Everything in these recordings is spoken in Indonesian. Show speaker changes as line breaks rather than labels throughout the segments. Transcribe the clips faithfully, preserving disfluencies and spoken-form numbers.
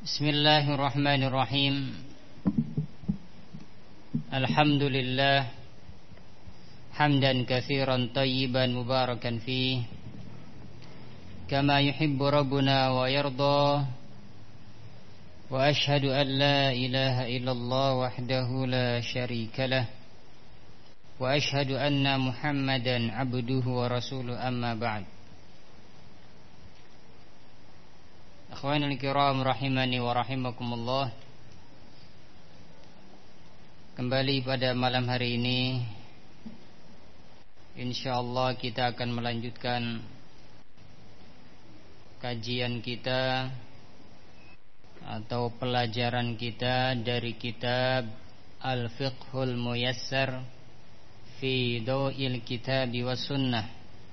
Bismillahirrahmanirrahim. Alhamdulillah hamdan katsiran tayyiban mubarakan fih kama yuhibbu rabbuna wa yarda. Wa ashhadu an la ilaha illallah wahdahu la syarikalah wa ashhadu anna Muhammadan abduhu wa rasuluhu, amma ba'd. Akhwanul kiram rahimani wa rahimakumullah. Kembali pada malam hari ini insyaallah kita akan melanjutkan kajian kita atau pelajaran kita dari kitab Al-Fiqhul Muyassar fi Daw'il Kitab was Sunnah.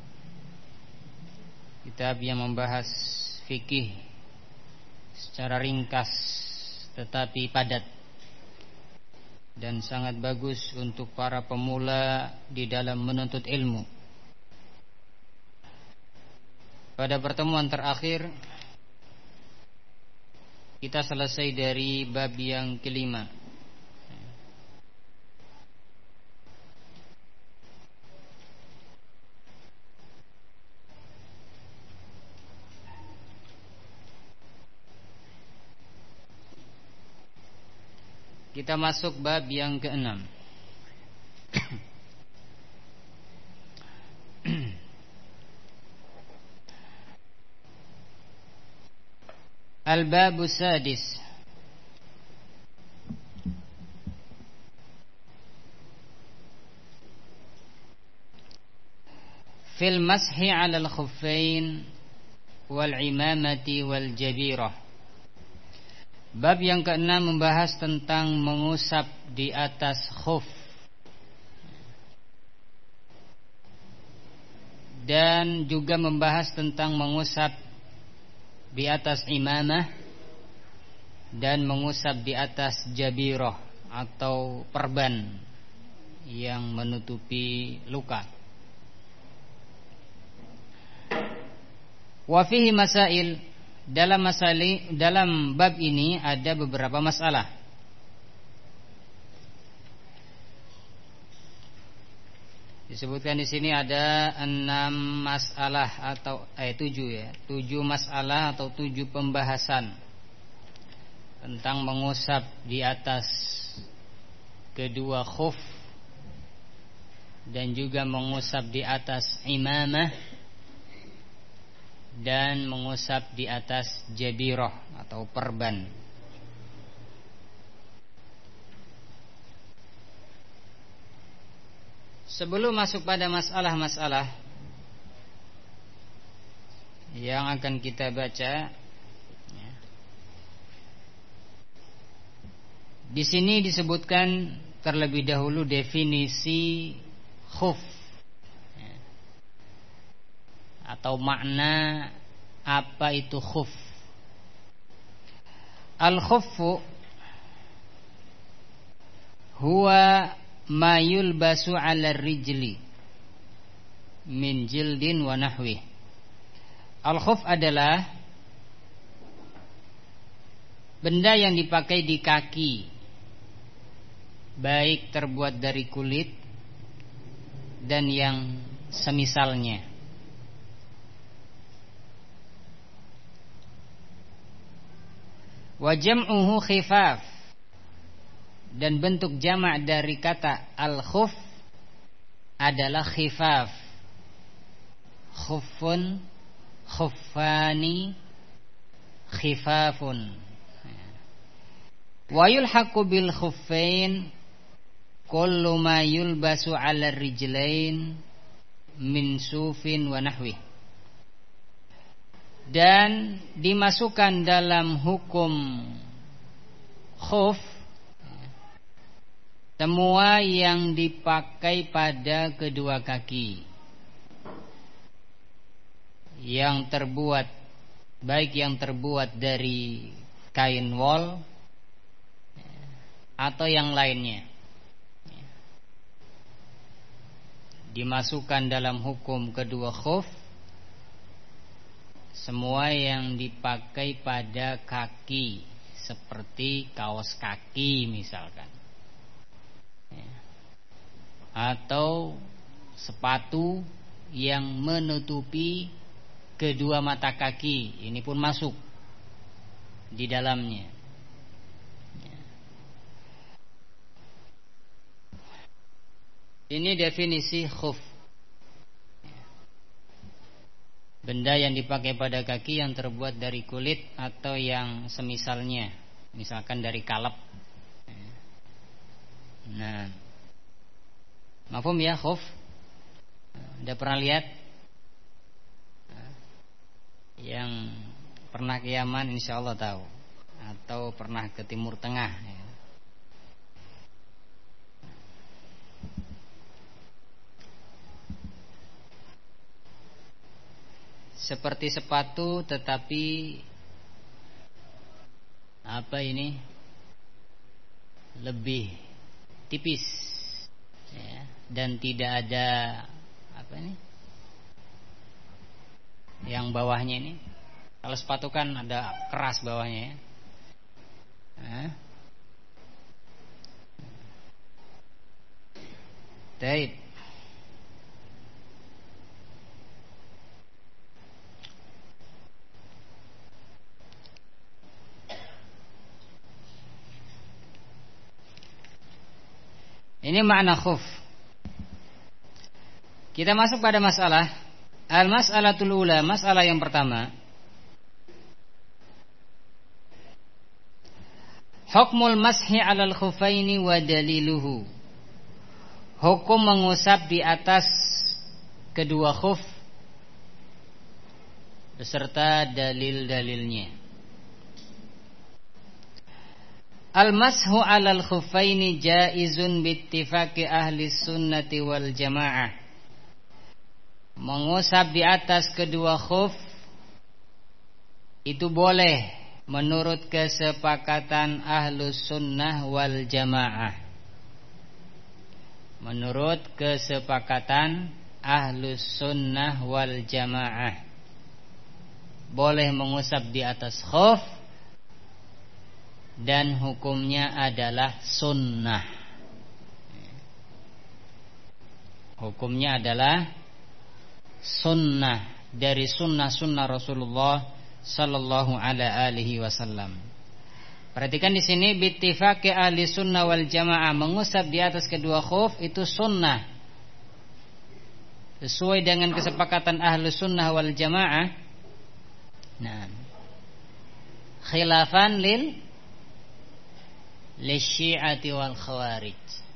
Kitab yang membahas fikih secara ringkas tetapi padat dan sangat bagus untuk para pemula di dalam menuntut ilmu. Pada pertemuan terakhir kita selesai dari bab yang kelima. Kita masuk bab yang keenam. Al-babu sadis. Fil mashi 'alal khuffain wal 'imamati wal jabirah. Bab yang keenam membahas tentang mengusap di atas khuf dan juga membahas tentang mengusap di atas imamah dan mengusap di atas jabirah atau perban yang menutupi luka. Wa fihi masail. Dalam masalah, dalam bab ini ada beberapa masalah. Disebutkan di sini ada enam masalah atau eh tujuh ya, tujuh masalah atau tujuh pembahasan tentang mengusap di atas kedua khuf dan juga mengusap di atas imamah dan mengusap di atas jabirah atau perban. Sebelum masuk pada masalah-masalah yang akan kita baca, di sini disebutkan terlebih dahulu definisi khuf atau makna apa itu khuf. Al-khuffu huwa ma yulbasu 'ala rijli min jildin wa nahwi. Al-khuf adalah benda yang dipakai di kaki, baik terbuat dari kulit dan yang semisalnya. Wa jam'uhu khifaf, dan bentuk jamak dari kata al-khuf adalah khifaf. Khuffun, khuffani, khifafun. Wa yulhaqu bil khuffain kullu ma yulbasu 'ala rijlain min sufin wa nahwi. Dan dimasukkan dalam hukum khuf semua yang dipakai pada kedua kaki, yang terbuat baik yang terbuat dari kain wol atau yang lainnya, dimasukkan dalam hukum kedua khuf semua yang dipakai pada kaki, seperti kaos kaki misalkan, ya. Atau sepatu yang menutupi kedua mata kaki, ini pun masuk di dalamnya. Ini definisi khuf. Benda yang dipakai pada kaki yang terbuat dari kulit atau yang semisalnya, misalkan dari kalep. Nah, mafhum ya khuf? Udah pernah lihat? Yang pernah ke Yaman insyaallah tahu, atau pernah ke Timur Tengah ya. Seperti sepatu tetapi apa ini lebih tipis ya, dan tidak ada apa ini yang bawahnya ini. Kalau sepatu kan ada keras bawahnya ya. Nah. Baik. Ini makna khuf. Kita masuk pada masalah al-mas'alatul ula, masalah yang pertama. Hukmul mashi 'alal khufaini wa daliluhu. Hukum mengusap di atas kedua khuf beserta dalil-dalilnya. Al-mashu 'alal khuffaini jaizun bittifaqi ahli sunnati wal jamaah. Mengusap di atas kedua khuf itu boleh menurut kesepakatan ahlus sunnah wal jamaah. Menurut kesepakatan ahlus sunnah wal jamaah, boleh mengusap di atas khuf dan hukumnya adalah sunnah. Hukumnya adalah sunnah dari sunnah-sunnah Rasulullah sallallahu alaihi wasallam. Perhatikan di sini bittifaqi ahli sunnah wal jamaah, mengusap di atas kedua khuf itu sunnah. Sesuai dengan kesepakatan ahli sunnah wal jamaah. Nah, khilafan lil lisyi'ati wal khawarij,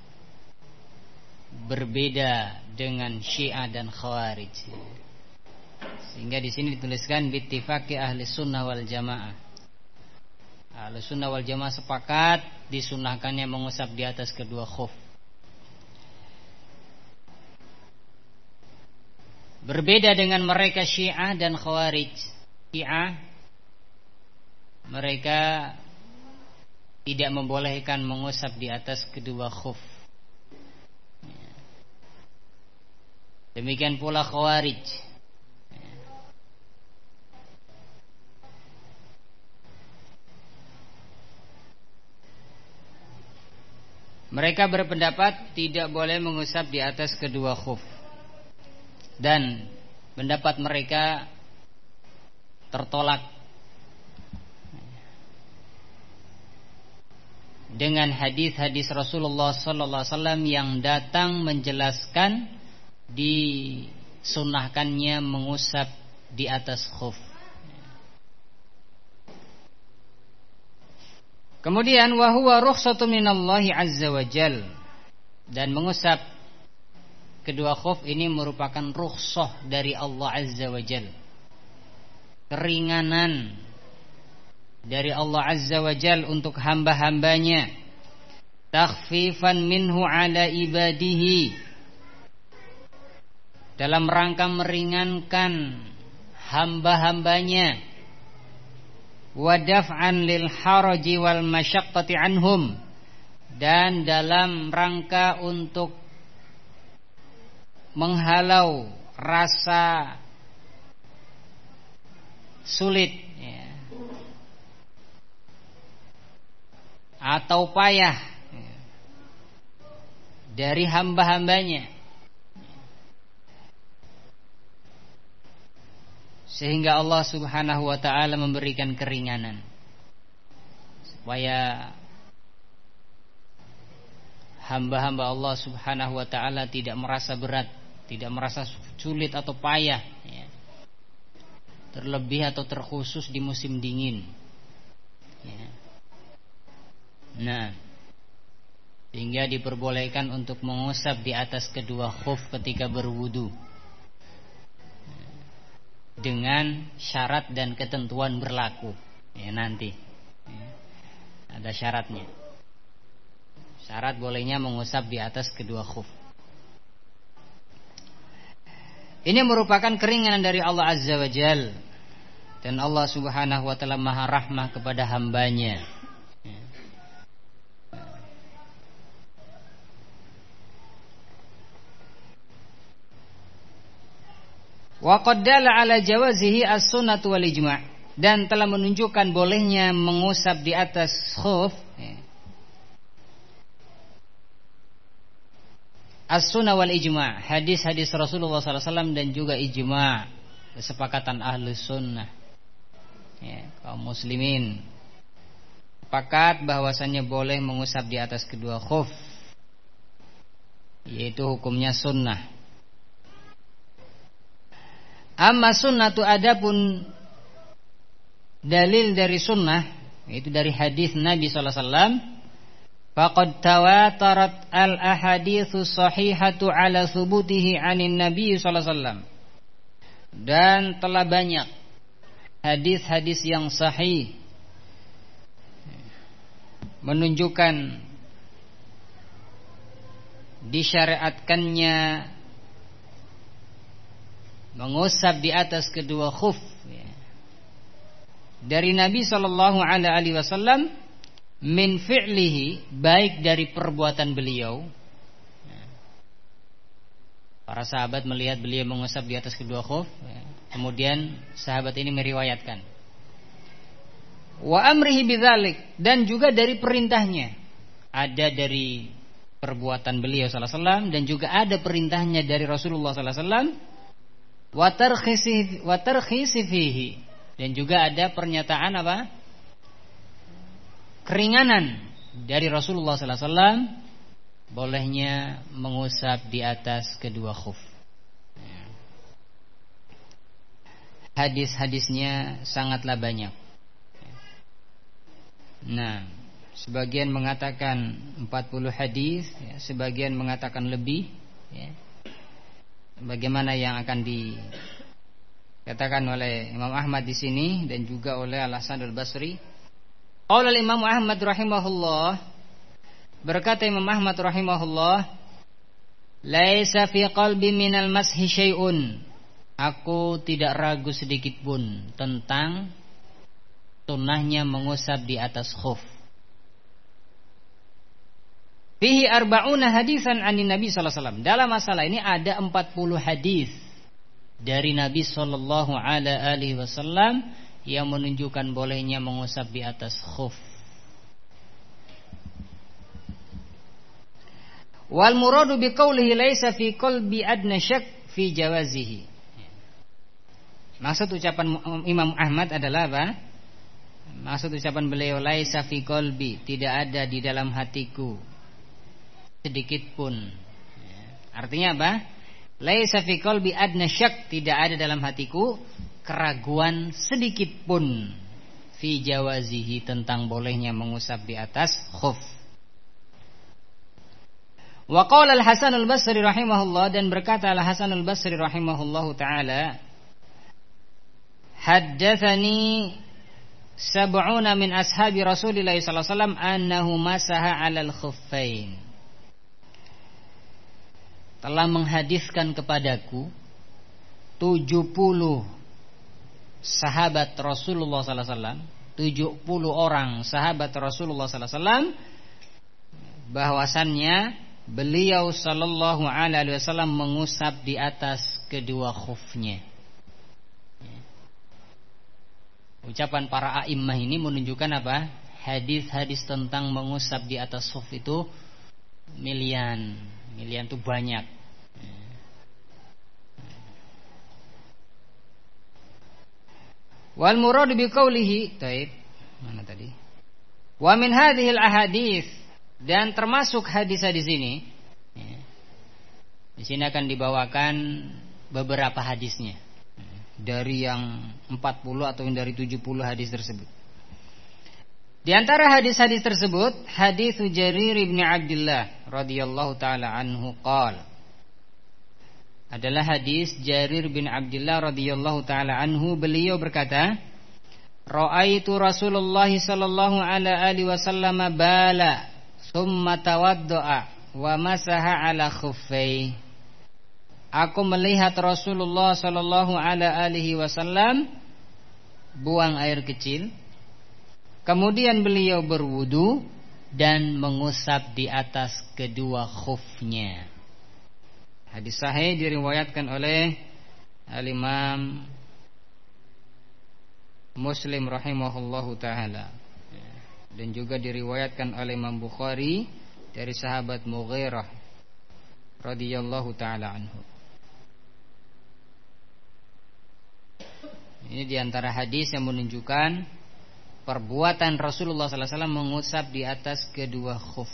berbeda dengan Syiah dan Khawarij. Sehingga di sini dituliskan bittifaqi ahli sunnah wal jamaah. Ahli sunnah wal jamaah sepakat disunahkannya mengusap di atas kedua khuf. Berbeda dengan mereka Syiah dan Khawarij. Syiah mereka tidak membolehkan mengusap di atas kedua khuf. Demikian pula Khawarij. Mereka berpendapat tidak boleh mengusap di atas kedua khuf. Dan pendapat mereka tertolak dengan hadis-hadis Rasulullah sallallahu alaihi wasallam yang datang menjelaskan disunahkannya mengusap di atas khuf. Kemudian wa huwa rukhsatun minallahi azza wa jal, dan mengusap kedua khuf ini merupakan rukhsah dari Allah azza wa jal, keringanan dari Allah azza wa jal untuk hamba-hambanya, takhfifan minhu ala ibadihi, dalam rangka meringankan hamba-hambanya, wa daf'an lil haraji wal masyaqqati anhum, dan dalam rangka untuk menghalau rasa sulit ya, atau payah dari hamba-hambanya, sehingga Allah Subhanahu wa ta'ala memberikan keringanan supaya hamba-hamba Allah Subhanahu wa ta'ala tidak merasa berat, tidak merasa sulit atau payah ya. Terlebih atau terkhusus di musim dingin ya. Nah, sehingga diperbolehkan untuk mengusap di atas kedua khuf ketika berwudu dengan syarat dan ketentuan berlaku ya, nanti ya. Ada syaratnya. Syarat bolehnya mengusap di atas kedua khuf. Ini merupakan keringanan dari Allah Azza wa Jal. Dan Allah Subhanahu wa ta'ala maha rahmah kepada hambanya. Wa qaddala ala jawazihi as-sunnatu wal ijma'. Dan telah menunjukkan bolehnya mengusap di atas khuf as-sunnah wal ijma', hadis-hadis Rasulullah sallallahu alaihi wasallam dan juga ijma', kesepakatan ahli sunnah ya, kaum muslimin sepakat bahwasannya boleh mengusap di atas kedua khuf, yaitu hukumnya sunnah. Amma sunnatu, adapun dalil dari sunnah, yaitu dari hadis Nabi sallallahu alaihi wasallam, faqad tawatarat al-ahaditsu sahihatu ala thubutihi 'anin nabiy sallallahu alaihi wasallam. Dan telah banyak hadis-hadis yang sahih menunjukkan disyariatkannya mengusap di atas kedua khuf dari Nabi sallallahu alaihi wasallam, min fi'lihi, baik dari perbuatan beliau. Para sahabat melihat beliau mengusap di atas kedua khuf, kemudian sahabat ini meriwayatkan. Wa amrihi bidzalik, dan juga dari perintahnya. Ada dari perbuatan beliau sallallahu alaihi wasallam dan juga ada perintahnya dari Rasulullah sallallahu alaihi wasallam. Wa tarkhisi wa tarkhisi fihi, dan juga ada pernyataan apa? Keringanan dari Rasulullah sallallahu alaihi wasallam bolehnya mengusap di atas kedua khuf. Hadis-hadisnya sangatlah banyak. Nah, sebagian mengatakan empat puluh hadis, ya, sebagian mengatakan lebih. Ya. Bagaimana yang akan dikatakan oleh Imam Ahmad di sini dan juga oleh Al-Hasan Al-Basri. Qala Imam Ahmad rahimahullah, berkata Imam Ahmad rahimahullah, laisa fi qalbi minal mashi syai'un, aku tidak ragu sedikit pun tentang sunnahnya mengusap di atas khuf. Fihi arba'una hadisan anin Nabi sallallahu alaihi wasallam. Dalam masalah ini ada empat puluh hadis dari Nabi sallallahu alaihi wasallam yang menunjukkan bolehnya mengusap di atas khuf. Wal muradu biqaulihi laisa fi qalbi adna syak fi jawazihi. Maksud ucapan Imam Ahmad adalah apa? Maksud ucapan beliau laisa fi qalbi, tidak ada di dalam hatiku sedikit pun. Artinya apa? Laisa fi qalbi adna syak, tidak ada dalam hatiku keraguan sedikit pun fi jawazihi, tentang bolehnya mengusap di atas khuf. Wa qala Al-Hasan Al-Basri rahimahullah, dan berkata Al-Hasan Al-Basri rahimahullahu taala, haddatsani sab'una min ashabi Rasulillah sallallahu alaihi wasallam annahu masaha 'alal khuffain. Telah menghadiskan kepadaku tujuh puluh sahabat Rasulullah sallallahu alaihi wasallam, tujuh puluh orang sahabat Rasulullah sallallahu alaihi wasallam, bahwasannya beliau sallallahu alaihi wasallam mengusap di atas kedua khufnya. Ucapan para a'immah ini menunjukkan apa? hadis-hadis tentang mengusap di atas khuf itu milian. Milian itu banyak. Wal murad bi qoulihi, taib. Mana tadi? Wa min hadhil ahadits, dan termasuk hadis-hadis ini. Ya. Di sini akan dibawakan beberapa hadisnya. Dari yang empat puluh atau yang dari tujuh puluh hadis tersebut. Di antara hadis-hadis tersebut, hadis Jarir bin Abdullah radhiyallahu taala anhu qala, adalah hadis Jarir bin Abdullah radhiyallahu taala anhu, beliau berkata, ra'aitu Rasulullah sallallahu alaihi wasallam bala thumma tawaddaa wa masaha ala khuffai. Aku melihat Rasulullah sallallahu alaihi wasallam buang air kecil, kemudian beliau berwudu dan mengusap di atas kedua khufnya. Hadis sahih diriwayatkan oleh Al-Imam Muslim rahimahullahu taala, dan juga diriwayatkan oleh Imam Bukhari dari sahabat Mughirah radhiyallahu taala anhu. Ini diantara hadis yang menunjukkan perbuatan Rasulullah sallallahu alaihi wasallam mengusap di atas kedua khuf.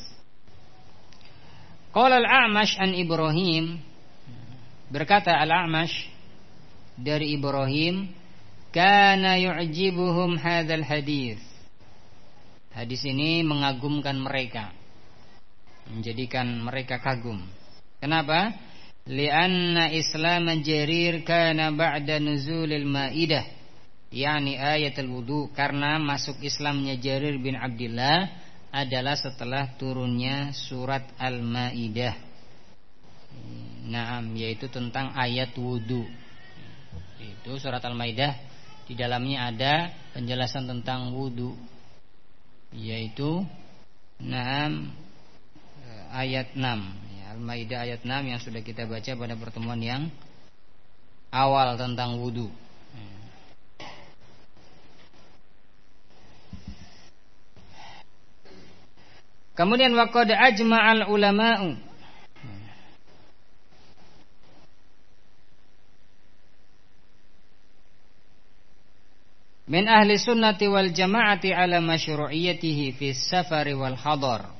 Qala al-A'mash an Ibrahim, berkata al-A'mash dari Ibrahim, kana yu'jibuhum hadzal hadis. Hadis ini mengagumkan mereka, menjadikan mereka kagum. Kenapa? Lianna Islam Jarir kana ba'da nuzulil Maidah, yakni ayatul wudu, karena masuk Islamnya Jarir bin Abdullah adalah setelah turunnya surat Al-Maidah. Naam, yaitu tentang ayat wudu. Itu surat Al-Maidah, di dalamnya ada penjelasan tentang wudu, yaitu naam ayat enam. Al-Maidah ayat enam yang sudah kita baca pada pertemuan yang awal tentang wudu. Kemudian waqad ajma'al ulama'u, min ahli sunnati wal jama'ati ala masyru'iyyatihi fi safari wal hadar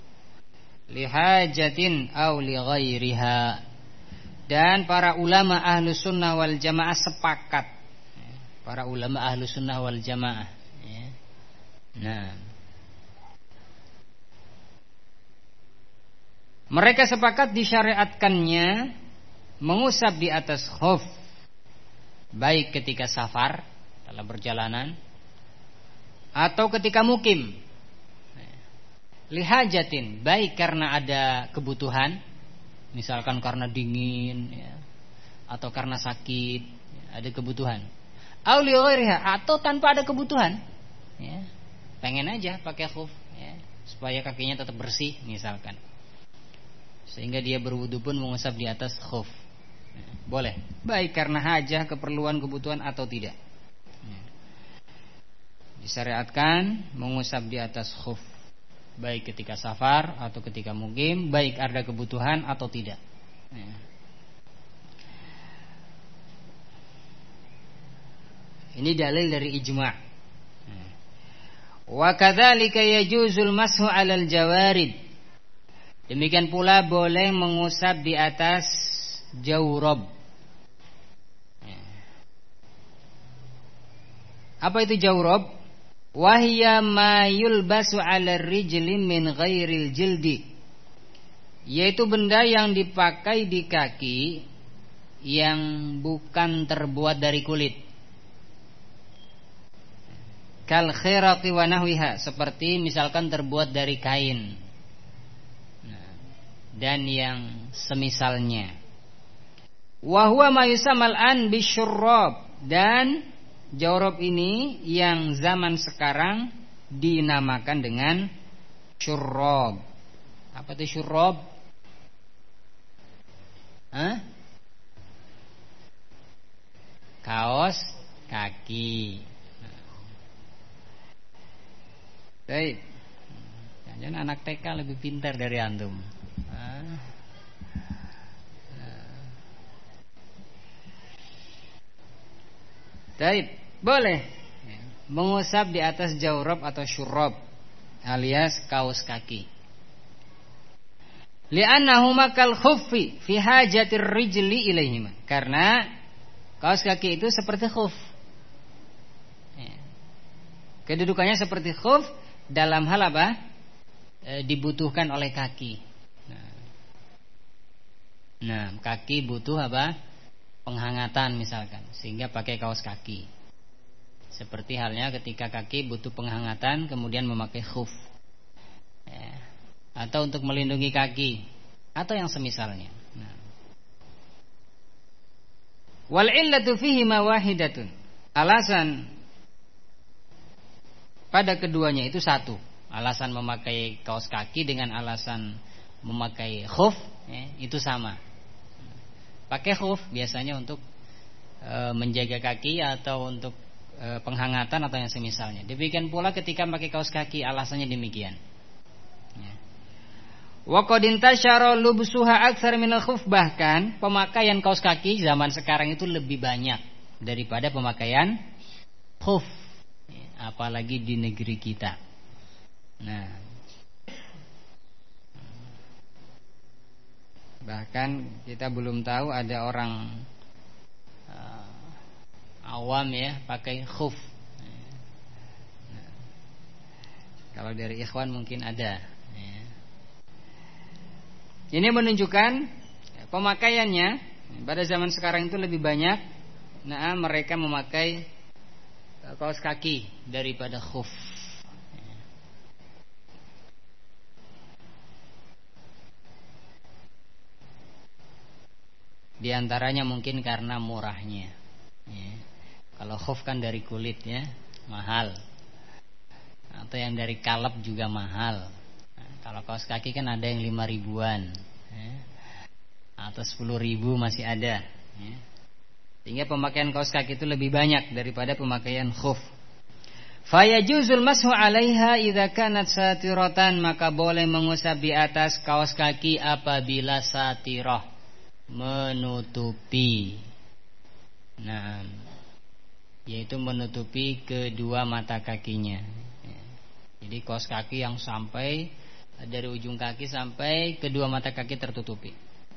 lihajatin aw li ghairiha. Dan para ulama ahlu sunnah wal jamaah sepakat, para ulama ahlu sunnah wal jamaah, nah, mereka sepakat disyariatkannya mengusap di atas khuf, baik ketika safar dalam perjalanan atau ketika mukim. Lihajatin, baik karena ada kebutuhan, misalkan karena dingin ya, atau karena sakit ya, ada kebutuhan. Aw li ghairiha, atau tanpa ada kebutuhan ya, pengen aja pakai khuf ya, supaya kakinya tetap bersih misalkan, sehingga dia berwudu pun mengusap di atas khuf ya, boleh, baik karena hajah, keperluan, kebutuhan atau tidak ya. Disyariatkan mengusap di atas khuf, baik ketika safar atau ketika mukim, baik ada kebutuhan atau tidak ya. Ini dalil dari ijma'. Wa kadzalika yajuzul mashu 'alal jawarid. Demikian pula boleh mengusap di atas jawrab. Apa itu jawrab? Wahya ma yulbasu 'ala rijli min ghairil jildi, yaitu benda yang dipakai di kaki yang bukan terbuat dari kulit. Kal khiraqi wa nahwiha, seperti misalkan terbuat dari kain dan yang semisalnya. Wa huwa ma yusamal an bisyurrab, dan jawrab ini yang zaman sekarang dinamakan dengan syurrab. Apa itu syurrab? Hah? Kaos kaki. Baik. Jangan anak T K lebih pintar dari antum. Baik, boleh mengusap di atas jawrab atau syurrab alias kaos kaki. Li'annahuma kal khuffi fi hajatir rijli ilaihima. Karena kaos kaki itu seperti khuf. Kedudukannya seperti khuf dalam hal apa? E, dibutuhkan oleh kaki. Nah, nah, kaki butuh apa? Penghangatan misalkan, sehingga pakai kaos kaki. Seperti halnya ketika kaki butuh penghangatan, kemudian memakai khuf. Ya. Atau untuk melindungi kaki, atau yang semisalnya. Nah. Wal illatu fihi ma wahidatun. Alasan pada keduanya itu satu. Alasan memakai kaos kaki dengan alasan memakai khuf, ya, itu sama. Pakai khuf biasanya untuk e, menjaga kaki atau untuk e, penghangatan atau yang semisalnya. Demikian pula ketika pakai kaos kaki, alasannya demikian. Ya. Wa qad intashara lubsuha aktsar minal khuf, bahkan pemakaian kaos kaki zaman sekarang itu lebih banyak daripada pemakaian khuf, ya, apalagi di negeri kita. Nah, bahkan kita belum tahu ada orang uh, awam ya pakai khuf. Nah, kalau dari ikhwan mungkin ada. Ya. Ini menunjukkan pemakaiannya pada zaman sekarang itu lebih banyak. Nah, mereka memakai kaos kaki daripada khuf. Di antaranya mungkin karena murahnya. Ya. Kalau khuf kan dari kulit ya, mahal. Atau yang dari kaleb juga mahal. Nah, kalau kaos kaki kan ada yang lima ribuan, ya. Atau sepuluh ribu masih ada. Ya. Sehingga pemakaian kaos kaki itu lebih banyak daripada pemakaian khuf. Fayajuzul mashu 'alaiha idza kanat satiratan, maka boleh mengusap di atas kaos kaki apabila satirah, menutupi. Nah, yaitu menutupi kedua mata kakinya. Jadi kaos kaki yang sampai dari ujung kaki sampai kedua mata kaki tertutupi.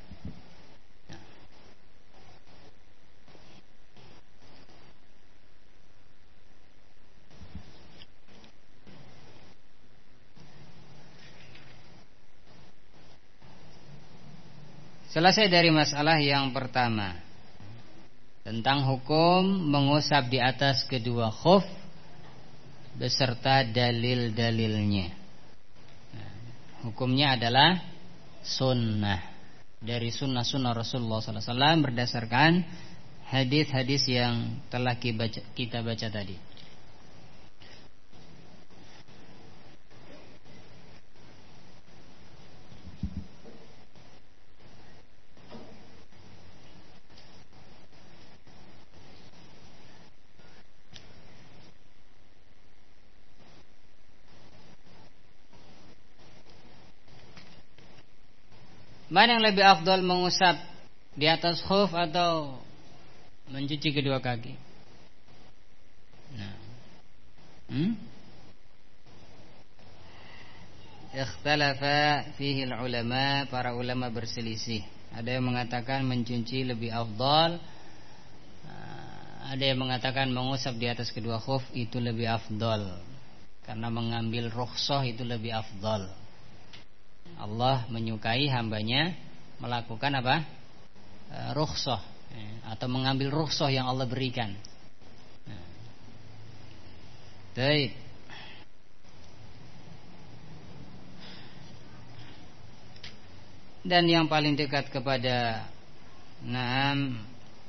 Selesai dari masalah yang pertama tentang hukum mengusap di atas kedua khuf beserta dalil-dalilnya. Nah, hukumnya adalah sunnah, dari sunnah-sunnah Rasulullah sallallahu alaihi wasallam berdasarkan hadis-hadis yang telah kita baca tadi. Mana yang lebih afdal, mengusap di atas khuf atau mencuci kedua kaki? Nah. Hmm? Ikhtalafa fihi ulama, para ulama berselisih. Ada yang mengatakan mencuci lebih afdal, ada yang mengatakan mengusap di atas kedua khuf itu lebih afdal, karena mengambil rukhsah itu lebih afdal. Allah menyukai hambanya melakukan apa? E, rukhsah, ya, atau mengambil rukhsah yang Allah berikan. Nah. Baik. Dan yang paling dekat kepada naam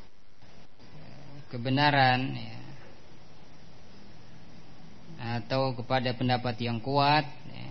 kebenaran, ya, atau kepada pendapat yang kuat, ya,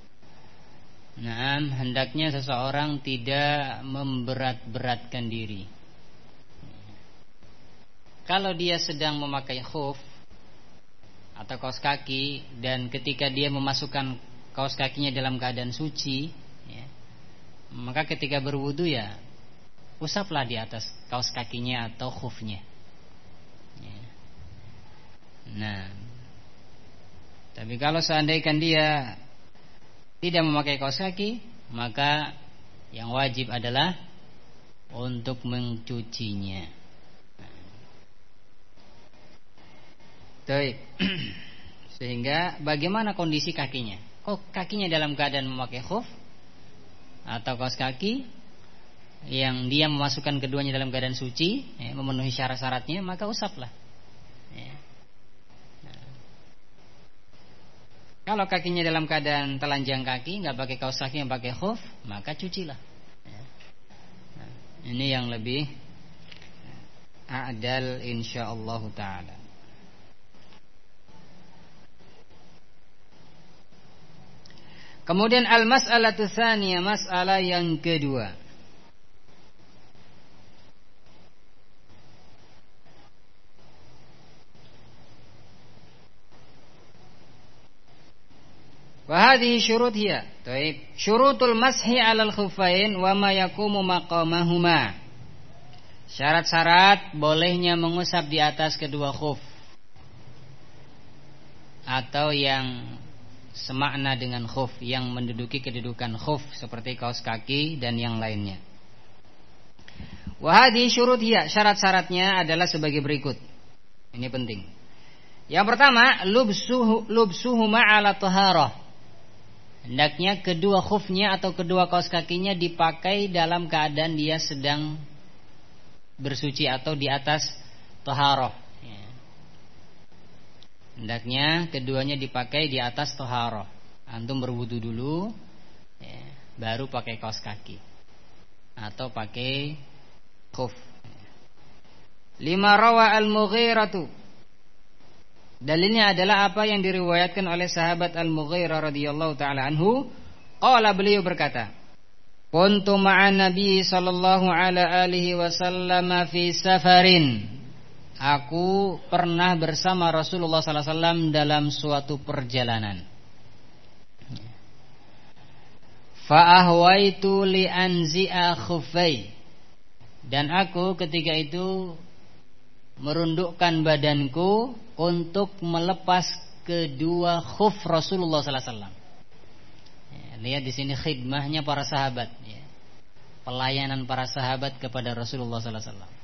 nah, hendaknya seseorang tidak memberat-beratkan diri. Kalau dia sedang memakai khuf atau kaos kaki, dan ketika dia memasukkan kaos kakinya dalam keadaan suci, ya, maka ketika berwudu ya usaplah di atas kaos kakinya atau khufnya. Ya. Nah, tapi kalau seandainya dia tidak memakai kaos kaki, maka yang wajib adalah untuk mencucinya. Baik. Sehingga bagaimana kondisi kakinya? Oh, kakinya dalam keadaan memakai khuf atau kaos kaki yang dia memasukkan keduanya dalam keadaan suci, ya, memenuhi syarat-syaratnya, maka usaplah. Ya. Nah. Kalau kakinya dalam keadaan telanjang kaki, nggak pakai kaos kaki, yang pakai khuf, maka cucilah. Ya. Nah, ini yang lebih a'dal insyaallah taala. Kemudian al-mas'alatu tsaniyah, masalah yang kedua. Wa hadhihi syurut hiya. Baik, syurutul mashi 'alal khuffain wa ma yaqumu maqamahuma. Syarat-syarat bolehnya mengusap di atas kedua khuf atau yang semakna dengan khuf, yang menduduki kedudukan khuf seperti kaos kaki dan yang lainnya. Wa hadhihi syurut hiya, syarat-syaratnya adalah sebagai berikut. Ini penting. Yang pertama, lubsuhu lubsuhuma 'ala taharah. Hendaknya kedua khufnya atau kedua kaos kakinya dipakai dalam keadaan dia sedang bersuci atau di atas taharah. Hendaknya keduanya dipakai di atas toharoh. Antum berwudu dulu, ya, baru pakai kaos kaki atau pakai khuf. Lima rawa al-Mughiratu. Dalilnya adalah apa yang diriwayatkan oleh sahabat Al-Mughirah radhiyallahu taala anhu. Qala, beliau berkata, kuntu ma'an Nabi sallallahu ala alihi wasallam fi safarin. Aku pernah bersama Rasulullah sallallahu alaihi wasallam dalam suatu perjalanan. Fa ahwaitu li anzi'a khuffai. Dan aku ketika itu merundukkan badanku untuk melepas kedua khuf Rasulullah sallallahu alaihi wasallam. Ya, lihat di sini khidmahnya para sahabat, ya. Pelayanan para sahabat kepada Rasulullah sallallahu alaihi wasallam.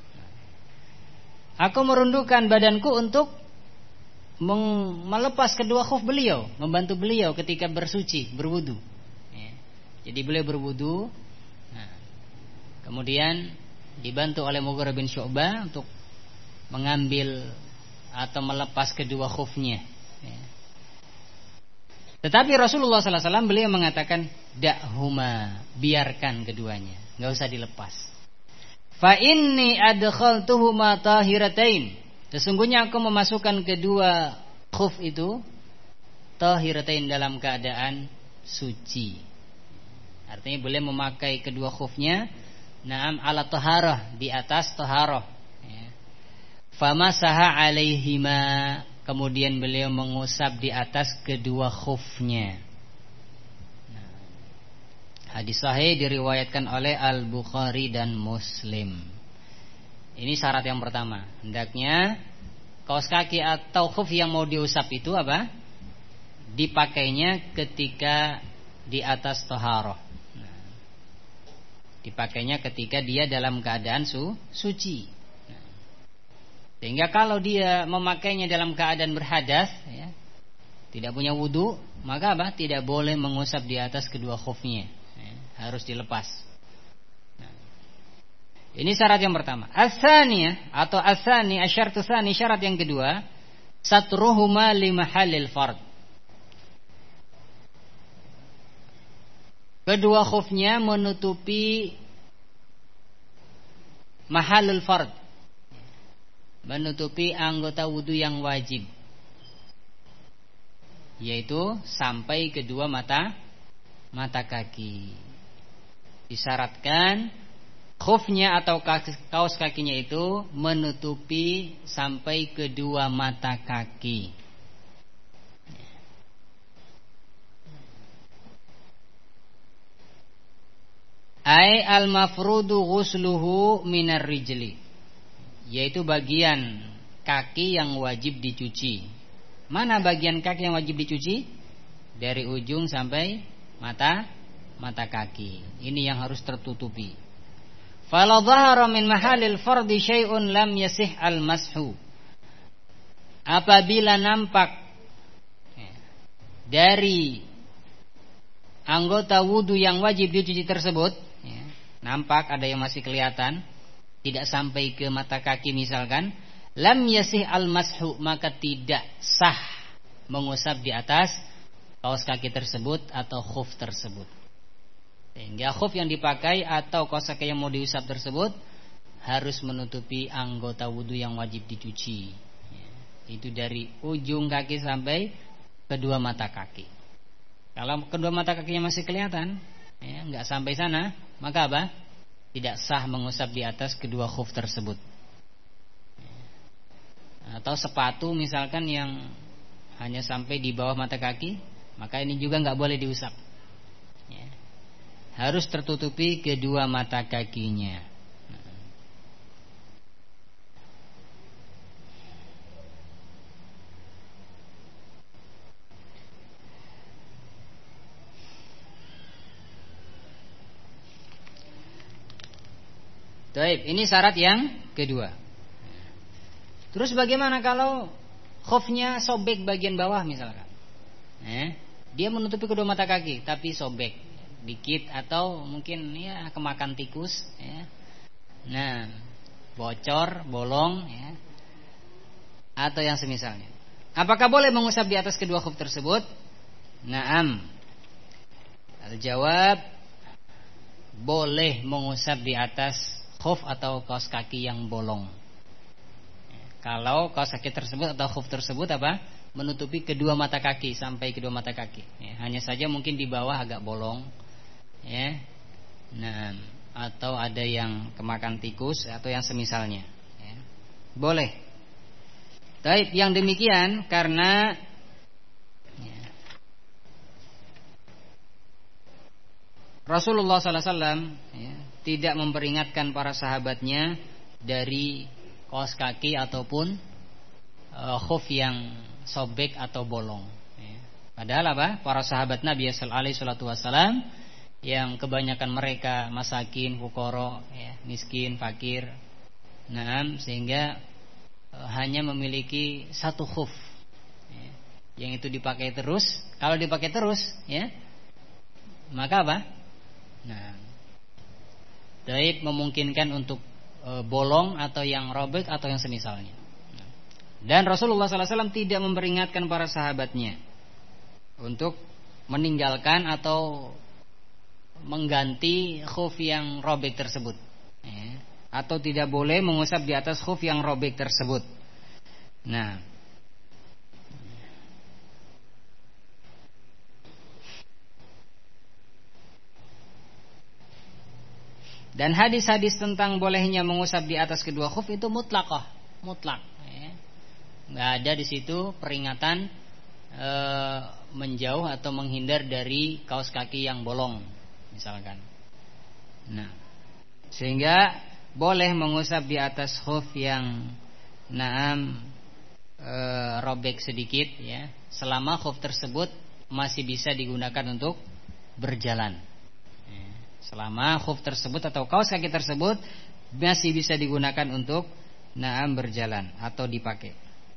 Aku merundukkan badanku untuk melepas kedua khuf beliau, membantu beliau ketika bersuci, berwudu. Ya. Jadi beliau berwudu, nah, kemudian dibantu oleh Mughirah bin Syu'bah untuk mengambil atau melepas kedua khufnya. Ya. Tetapi Rasulullah sallallahu alaihi wasallam beliau mengatakan, da'huma, biarkan keduanya, nggak usah dilepas. Fa inni adkhaltuhuma tahiratain. Sesungguhnya aku memasukkan kedua khuf itu tahiratain, dalam keadaan suci. Artinya boleh memakai kedua khufnya na'am ala taharah, di atas taharah. Ya. Famasaha alaihima, kemudian beliau mengusap di atas kedua khufnya. Hadis sahih diriwayatkan oleh Al-Bukhari dan Muslim. Ini syarat yang pertama. Hendaknya kaos kaki atau khuf yang mau diusap itu apa? Dipakainya ketika di atas taharah. Nah, dipakainya ketika dia dalam keadaan su, suci. Nah, sehingga kalau dia memakainya dalam keadaan berhadas, ya, tidak punya wudu, maka apa? Tidak boleh mengusap di atas kedua khufnya. Harus dilepas. Nah, ini syarat yang pertama. As-tsaniyah atau as-tsani, asyartu tsani, syarat yang kedua, satruhuma li mahallil fard. Kedua khufnya menutupi mahallul fard, menutupi anggota wudu yang wajib, yaitu sampai kedua mata mata kaki. Disyaratkan khufnya atau kaos kakinya itu menutupi sampai kedua mata kaki. Ai al-mafrudu ghusluhu minar rijli, yaitu bagian kaki yang wajib dicuci. Mana bagian kaki yang wajib dicuci? Dari ujung sampai mata mata kaki. Ini yang harus tertutupi. Fala dhahara min mahalil fardi syai'un lam yasih al-mashu. Apabila nampak dari anggota wudu yang wajib dicuci tersebut, ya, nampak ada yang masih kelihatan, tidak sampai ke mata kaki misalkan, lam yasih al-mashu, maka tidak sah mengusap di atas kaos kaki tersebut atau khuf tersebut. Sehingga khuf yang dipakai atau kaos kaki yang mau diusap tersebut harus menutupi anggota wudu yang wajib dicuci, ya, itu dari ujung kaki sampai kedua mata kaki. Kalau kedua mata kakinya masih kelihatan, ya, nggak sampai sana, maka apa? Tidak sah mengusap di atas kedua khuf tersebut. Atau sepatu misalkan yang hanya sampai di bawah mata kaki, maka ini juga nggak boleh diusap. Ya. Harus tertutupi kedua mata kakinya. Baik, ini syarat yang kedua. Terus bagaimana kalau khufnya sobek bagian bawah misalkan? Eh, dia menutupi kedua mata kaki tapi sobek dikit atau mungkin ya kemakan tikus, ya. Nah, bocor, bolong, ya. Atau yang semisalnya. Apakah boleh mengusap di atas kedua khuf tersebut? Naam. Al-jawab, boleh mengusap di atas khuf atau kaos kaki yang bolong. Kalau kaos kaki tersebut atau khuf tersebut apa? Menutupi kedua mata kaki sampai kedua mata kaki. Ya, hanya saja mungkin di bawah agak bolong, ya. Nah, atau ada yang kemakan tikus atau yang semisalnya. Ya. Boleh. Baik, yang demikian karena ya, Rasulullah sallallahu alaihi wasallam ya, tidak memperingatkan para sahabatnya dari kaos kaki ataupun uh, khuf yang sobek atau bolong. Ya. Padahal apa? Para sahabat Nabi sallallahu alaihi wasallam yang kebanyakan mereka masakin, fukara, ya, miskin, fakir, nah, sehingga uh, hanya memiliki satu khuf, ya, yang itu dipakai terus. Kalau dipakai terus, ya, maka apa? Nah, Taib memungkinkan untuk e, bolong atau yang robek atau yang semisalnya. Dan Rasulullah sallallahu alaihi wasallam tidak memperingatkan para sahabatnya untuk meninggalkan atau mengganti khuf yang robek tersebut, ya. Atau tidak boleh mengusap di atas khuf yang robek tersebut. Nah, dan hadis-hadis tentang bolehnya mengusap di atas kedua khuf itu mutlaqah, mutlak. Ya. Nggak ada di situ peringatan e, menjauh atau menghindar dari kaos kaki yang bolong, misalkan. Nah, sehingga boleh mengusap di atas khuf yang naam e, robek sedikit, ya, selama khuf tersebut masih bisa digunakan untuk berjalan. Selama khuf tersebut atau kaos kaki tersebut masih bisa digunakan untuk naam berjalan atau dipakai.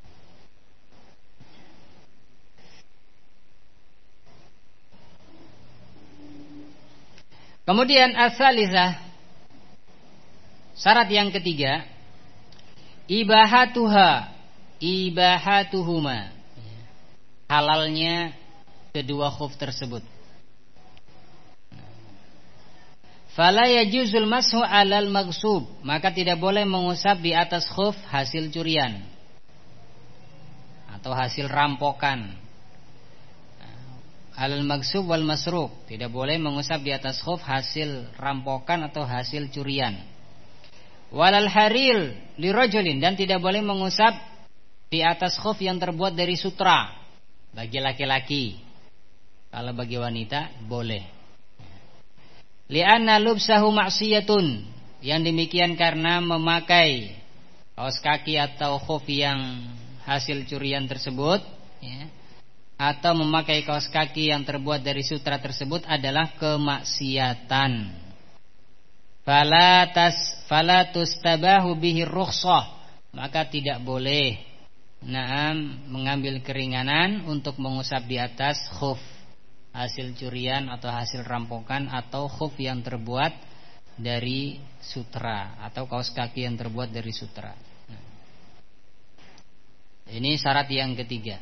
Kemudian as-salisah, syarat yang ketiga, ibahatuha, ibahatuhuma, halalnya kedua khuf tersebut. Fala yajuzul mashu alal maghsub, maka tidak boleh mengusap di atas khuf hasil curian atau hasil rampokan. Alal maghsub wal masruq, tidak boleh mengusap di atas khuf hasil rampokan atau hasil curian. Walal haril lirajulin, dan tidak boleh mengusap di atas khuf yang terbuat dari sutra bagi laki-laki. Kalau bagi wanita boleh. Li'anna lubsahu maksiyatun. Yang demikian karena memakai kaos kaki atau khuf yang hasil curian tersebut, ya, atau memakai kaos kaki yang terbuat dari sutra tersebut adalah kemaksiatan. Fala tas fala tustabahu bihi rukhsah, maka tidak boleh naam mengambil keringanan untuk mengusap di atas khuf hasil curian atau hasil rampokan atau khuf yang terbuat dari sutra atau kaos kaki yang terbuat dari sutra. Nah, ini syarat yang ketiga.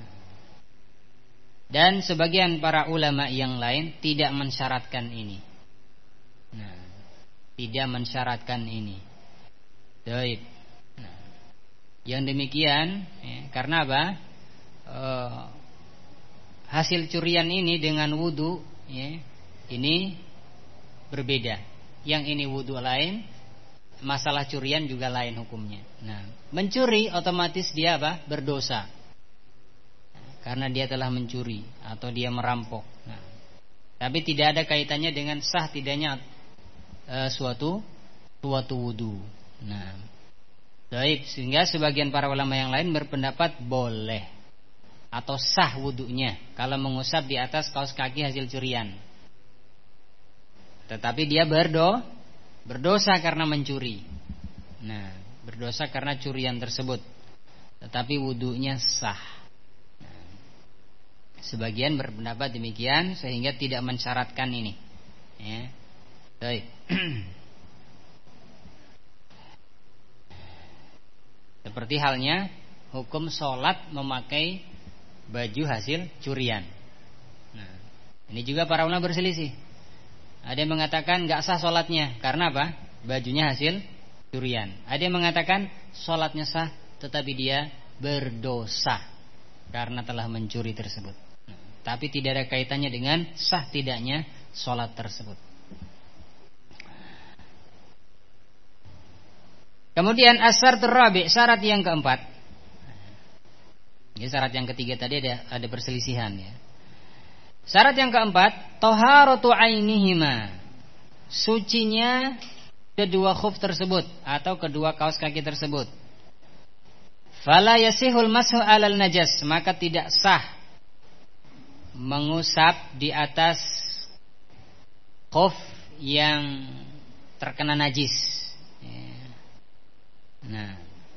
Dan sebagian para ulama yang lain tidak mensyaratkan ini. Nah, tidak mensyaratkan ini. Baik. Nah, yang demikian, ya, karena apa? E, hasil curian ini dengan wudu, ya, ini berbeda. Yang ini wudu lain, masalah curian juga lain hukumnya. Nah, mencuri otomatis dia apa? Berdosa. Karena dia telah mencuri atau dia merampok. Nah, tapi tidak ada kaitannya dengan sah tidaknya e, suatu suatu wudu. Nah, baik, sehingga sebagian para ulama yang lain berpendapat boleh atau sah wudunya kalau mengusap di atas kaos kaki hasil curian. Tetapi dia berdo, berdosa karena mencuri. Nah, berdosa karena curian tersebut. Tetapi wudunya sah. Nah, sebagian berpendapat demikian sehingga tidak mensyaratkan ini. Ya, baik. Seperti halnya hukum sholat memakai baju hasil curian. Nah, ini juga para ulama berselisih. Ada yang mengatakan gak sah sholatnya karena apa? Bajunya hasil curian. Ada yang mengatakan sholatnya sah tetapi dia berdosa karena telah mencuri tersebut. Nah, tapi tidak ada kaitannya dengan sah tidaknya sholat tersebut. Kemudian as-syartur rabi', syarat yang keempat. Ini syarat yang ketiga tadi ada ada perselisihan, ya. Syarat yang keempat, taharatu ainihima, sucinya kedua khuf tersebut atau kedua kaos kaki tersebut. Fala yasihul mashu alal najas, maka tidak sah mengusap di atas khuf yang terkena najis. Nah,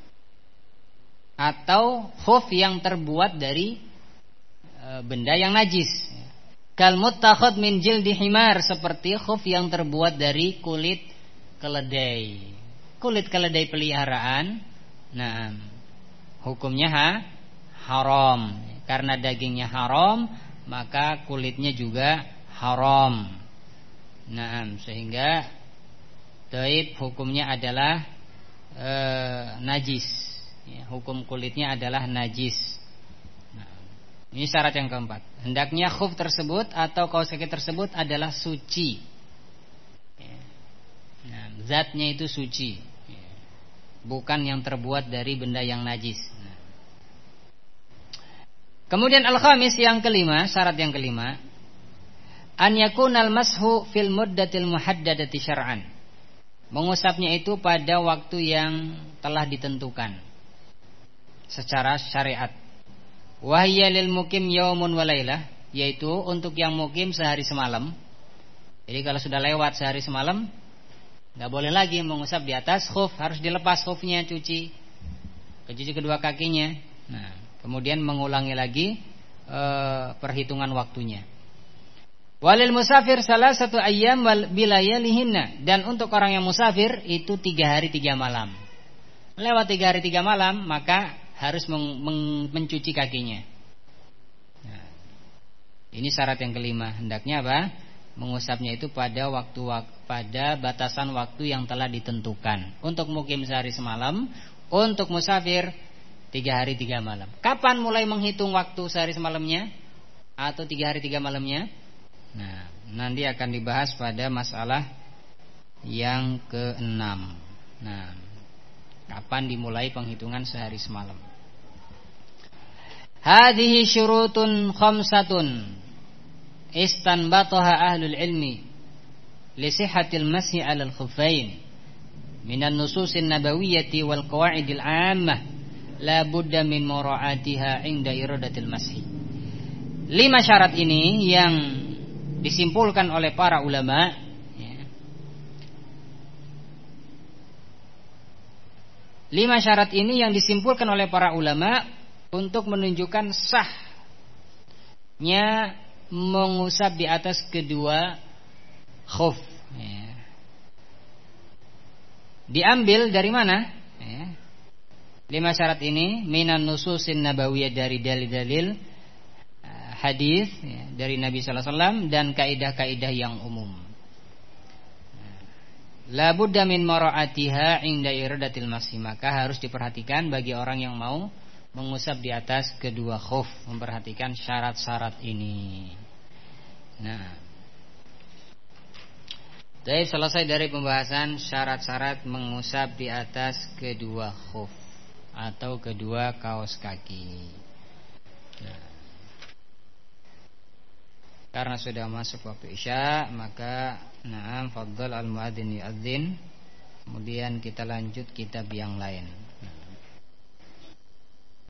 atau khuf yang terbuat dari e, benda yang najis. Kal muttakhad min jildi himar, seperti khuf yang terbuat dari kulit keledai. Kulit keledai peliharaan, nah, hukumnya ha, haram. Karena dagingnya haram, maka kulitnya juga haram. Nah, sehingga taib hukumnya adalah e, najis. Ya, hukum kulitnya adalah najis. Ini syarat yang keempat. Hendaknya khuf tersebut atau kaos kaki tersebut adalah suci. Nah, zatnya itu suci, bukan yang terbuat dari benda yang najis. Nah. Kemudian al-khamis, yang kelima, syarat yang kelima, an yakunal mashu fil muddatil muhaddadati syar'an. Mengusapnya itu pada waktu yang telah ditentukan secara syariat. Wahya lil mukim yaumun walailah, yaitu untuk yang mukim sehari semalam. Jadi kalau sudah lewat sehari semalam, nggak boleh lagi mengusap di atas khuf, harus dilepas khufnya, cuci, cuci kedua kakinya. Nah, kemudian mengulangi lagi e, perhitungan waktunya. Walil musafir salah satu ayyam wal bilayalihinna, dan untuk orang yang musafir itu tiga hari tiga malam. Lewat tiga hari tiga malam, maka harus meng, meng, mencuci kakinya. Nah, ini syarat yang kelima. Hendaknya apa? Mengusapnya itu pada waktu pada batasan waktu yang telah ditentukan. Untuk mukim sehari semalam, untuk musafir tiga hari tiga malam. Kapan mulai menghitung waktu sehari semalamnya atau tiga hari tiga malamnya? Nah, nanti akan dibahas pada masalah yang keenam. Nah, kapan dimulai penghitungan sehari semalam? Hadhihi syurutun khamsatun istanbataha ahlul ilmi li sihhatil mas'i 'alal khuffain minan nususin nabawiyyati wal qawaidil 'ammah la budda min mura'atiha 'inda iradatil mas'i. Lima syarat ini yang disimpulkan oleh para ulama, ya. Lima syarat ini yang disimpulkan oleh para ulama untuk menunjukkan sahnya mengusap di atas kedua khuf, ya. Diambil dari mana? Ya. Lima syarat ini minan nususin nabawiyah, dari dalil-dalil uh, hadis, ya, dari Nabi sallallahu alaihi wasallam, dan kaidah-kaidah yang umum. La budda min mara'atiha 'inda iradatil masih, maka harus diperhatikan bagi orang yang mau mengusap di atas kedua khuf, memperhatikan syarat-syarat ini. Nah, jadi selesai dari pembahasan syarat-syarat mengusap di atas kedua khuf atau kedua kaos kaki. Nah, karena sudah masuk waktu Isya, maka na'am fadhal al-muadzin yu'adzin. Kemudian kita lanjut kitab yang lain.